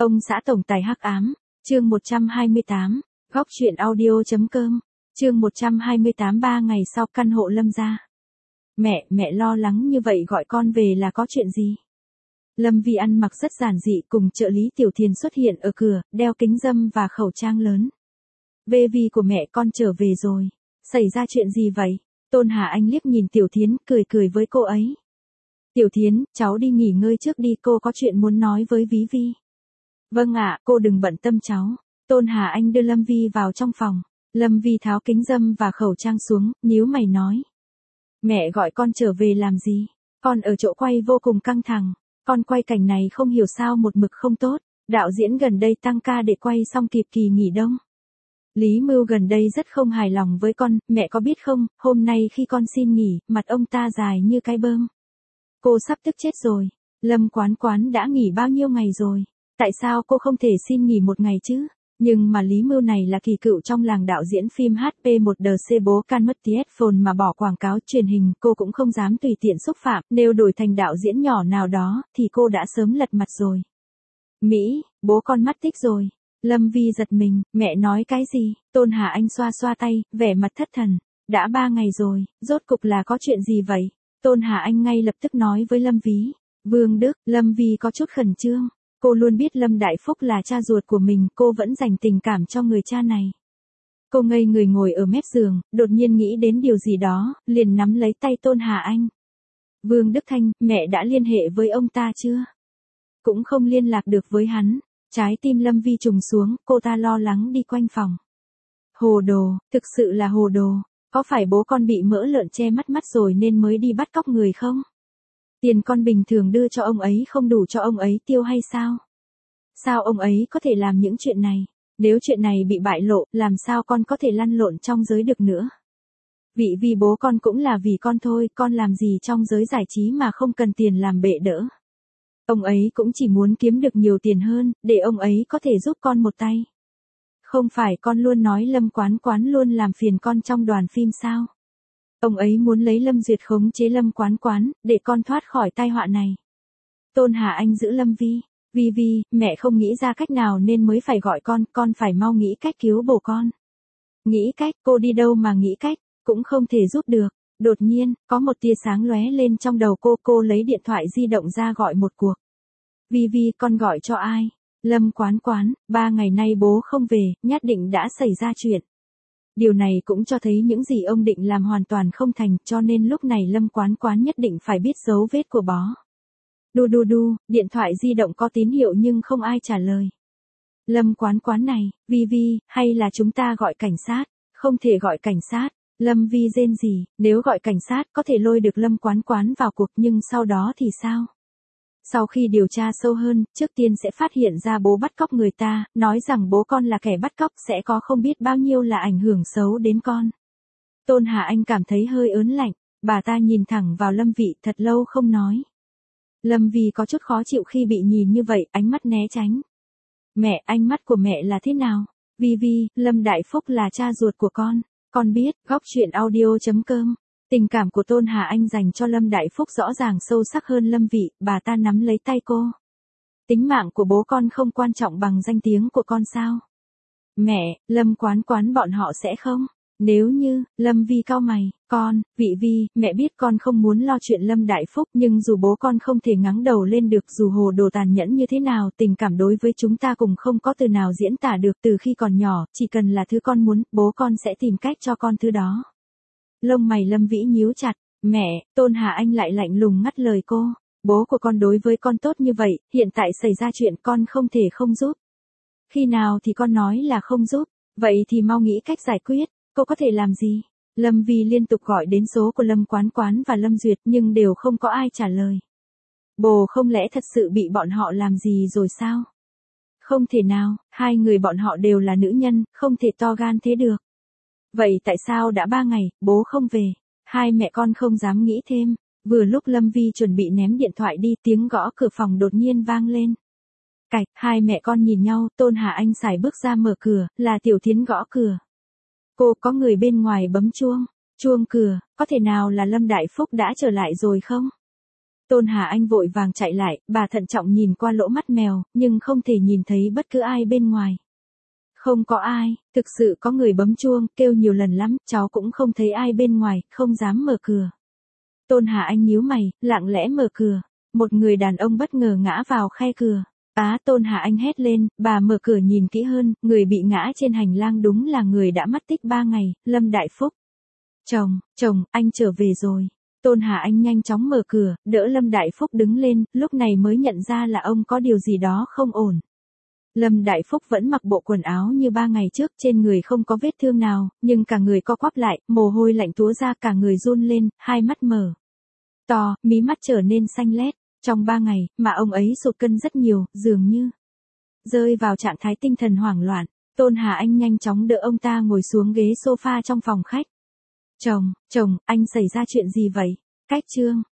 Ông xã tổng tài hắc ám, chương 128, góc truyện audio.com, chương 128 3 ngày sau căn hộ Lâm gia. Mẹ lo lắng như vậy gọi con về là có chuyện gì? Lâm Vi ăn mặc rất giản dị cùng trợ lý Tiểu Thiền xuất hiện ở cửa, đeo kính râm và khẩu trang lớn. Baby của mẹ con trở về rồi. Xảy ra chuyện gì vậy? Tôn Hà Anh liếc nhìn Tiểu Thiến, cười với cô ấy. Tiểu Thiến, cháu đi nghỉ ngơi trước đi, cô có chuyện muốn nói với Ví Vi. Vâng ạ, cô đừng bận tâm cháu. Tôn Hà Anh đưa Lâm Vi vào trong phòng. Lâm Vi tháo kính râm và khẩu trang xuống, nhíu mày nói. Mẹ gọi con trở về làm gì? Con ở chỗ quay vô cùng căng thẳng. Con quay cảnh này không hiểu sao một mực không tốt. Đạo diễn gần đây tăng ca để quay xong kịp kỳ nghỉ đông. Lý Mưu gần đây rất không hài lòng với con, mẹ có biết không, hôm nay khi con xin nghỉ, mặt ông ta dài như cái bơm. Cô sắp tức chết rồi. Lâm Quán đã nghỉ bao nhiêu ngày rồi? Tại sao cô không thể xin nghỉ một ngày chứ? Nhưng mà Lý Mưu này là kỳ cựu trong làng đạo diễn phim HP1DC bố can mất phone mà bỏ quảng cáo truyền hình, cô cũng không dám tùy tiện xúc phạm, nếu đổi thành đạo diễn nhỏ nào đó, thì cô đã sớm lật mặt rồi. Mỹ, bố con mất tích rồi. Lâm Vi giật mình, mẹ nói cái gì? Tôn Hà Anh xoa tay, vẻ mặt thất thần. Đã 3 ngày rồi, rốt cục là có chuyện gì vậy? Tôn Hà Anh ngay lập tức nói với Lâm Ví. Vương Đức, Lâm Vi có chút khẩn trương. Cô luôn biết Lâm Đại Phúc là cha ruột của mình, cô vẫn dành tình cảm cho người cha này. Cô ngây người ngồi ở mép giường, đột nhiên nghĩ đến điều gì đó, liền nắm lấy tay Tôn Hà Anh. Vương Đức Thanh, mẹ đã liên hệ với ông ta chưa? Cũng không liên lạc được với hắn. Trái tim Lâm Vi trùng xuống, cô ta lo lắng đi quanh phòng. Hồ đồ, thực sự là hồ đồ. Có phải bố con bị mỡ lợn che mắt rồi nên mới đi bắt cóc người không? Tiền con bình thường đưa cho ông ấy không đủ cho ông ấy tiêu hay sao? Sao ông ấy có thể làm những chuyện này? Nếu chuyện này bị bại lộ, làm sao con có thể lăn lộn trong giới được nữa? Vì bố con cũng là vì con thôi, con làm gì trong giới giải trí mà không cần tiền làm bệ đỡ. Ông ấy cũng chỉ muốn kiếm được nhiều tiền hơn, để ông ấy có thể giúp con một tay. Không phải con luôn nói Lâm Quán luôn làm phiền con trong đoàn phim sao? Ông ấy muốn lấy Lâm Duyệt khống chế Lâm Quán, để con thoát khỏi tai họa này. Tôn Hà Anh giữ Lâm Vi. Vi, mẹ không nghĩ ra cách nào nên mới phải gọi con phải mau nghĩ cách cứu bố con. Nghĩ cách, cô đi đâu mà nghĩ cách, cũng không thể giúp được. Đột nhiên, có một tia sáng lóe lên trong đầu cô lấy điện thoại di động ra gọi một cuộc. Vi, con gọi cho ai? Lâm Quán, 3 ngày nay bố không về, nhất định đã xảy ra chuyện. Điều này cũng cho thấy những gì ông định làm hoàn toàn không thành, cho nên lúc này Lâm Quán nhất định phải biết dấu vết của bó. Đu, điện thoại di động có tín hiệu nhưng không ai trả lời. Lâm Quán này, Vi, hay là chúng ta gọi cảnh sát? Không thể gọi cảnh sát. Lâm Vi rên rỉ, nếu gọi cảnh sát có thể lôi được Lâm Quán vào cuộc nhưng sau đó thì sao? Sau khi điều tra sâu hơn, trước tiên sẽ phát hiện ra bố bắt cóc người ta, nói rằng bố con là kẻ bắt cóc sẽ có không biết bao nhiêu là ảnh hưởng xấu đến con. Tôn Hà Anh cảm thấy hơi ớn lạnh, bà ta nhìn thẳng vào Lâm Vi thật lâu không nói. Lâm Vi có chút khó chịu khi bị nhìn như vậy, ánh mắt né tránh. Mẹ, ánh mắt của mẹ là thế nào? Vi, Lâm Đại Phúc là cha ruột của con biết, góc truyện audio.com. Tình cảm của Tôn Hà Anh dành cho Lâm Đại Phúc rõ ràng sâu sắc hơn Lâm Vi, bà ta nắm lấy tay cô. Tính mạng của bố con không quan trọng bằng danh tiếng của con sao? Mẹ, Lâm Quán bọn họ sẽ không? Nếu như, Lâm Vi cau mày, Vi, mẹ biết con không muốn lo chuyện Lâm Đại Phúc nhưng dù bố con không thể ngắng đầu lên được dù hồ đồ tàn nhẫn như thế nào tình cảm đối với chúng ta cùng không có từ nào diễn tả được từ khi còn nhỏ, chỉ cần là thứ con muốn, bố con sẽ tìm cách cho con thứ đó. Lông mày Lâm Vĩ nhíu chặt, mẹ, Tôn Hà Anh lại lạnh lùng ngắt lời cô, bố của con đối với con tốt như vậy, hiện tại xảy ra chuyện con không thể không giúp. Khi nào thì con nói là không giúp, vậy thì mau nghĩ cách giải quyết, cô có thể làm gì? Lâm Vi liên tục gọi đến số của Lâm Quán và Lâm Duyệt nhưng đều không có ai trả lời. Bồ không lẽ thật sự bị bọn họ làm gì rồi sao? Không thể nào, hai người bọn họ đều là nữ nhân, không thể to gan thế được. Vậy tại sao đã 3 ngày, bố không về? Hai mẹ con không dám nghĩ thêm. Vừa lúc Lâm Vi chuẩn bị ném điện thoại đi, tiếng gõ cửa phòng đột nhiên vang lên. Cạch, hai mẹ con nhìn nhau, Tôn Hà Anh sải bước ra mở cửa, là Tiểu Thiến gõ cửa. Cô có người bên ngoài bấm chuông cửa, có thể nào là Lâm Đại Phúc đã trở lại rồi không? Tôn Hà Anh vội vàng chạy lại, bà thận trọng nhìn qua lỗ mắt mèo, nhưng không thể nhìn thấy bất cứ ai bên ngoài. Không có ai, thực sự có người bấm chuông, kêu nhiều lần lắm, cháu cũng không thấy ai bên ngoài, không dám mở cửa. Tôn Hà Anh nhíu mày, lặng lẽ mở cửa. Một người đàn ông bất ngờ ngã vào khe cửa. Tôn Hà Anh hét lên, bà mở cửa nhìn kỹ hơn, người bị ngã trên hành lang đúng là người đã mất tích 3 ngày, Lâm Đại Phúc. Chồng, anh trở về rồi. Tôn Hà Anh nhanh chóng mở cửa, đỡ Lâm Đại Phúc đứng lên, lúc này mới nhận ra là ông có điều gì đó không ổn. Lâm Đại Phúc vẫn mặc bộ quần áo như 3 ngày trước, trên người không có vết thương nào, nhưng cả người co quắp lại, mồ hôi lạnh túa ra, cả người run lên, hai mắt mở to, mí mắt trở nên xanh lét. Trong 3 ngày, mà ông ấy sụt cân rất nhiều, dường như rơi vào trạng thái tinh thần hoảng loạn. Tôn Hà Anh nhanh chóng đỡ ông ta ngồi xuống ghế sofa trong phòng khách. Chồng, anh xảy ra chuyện gì vậy? Cách chương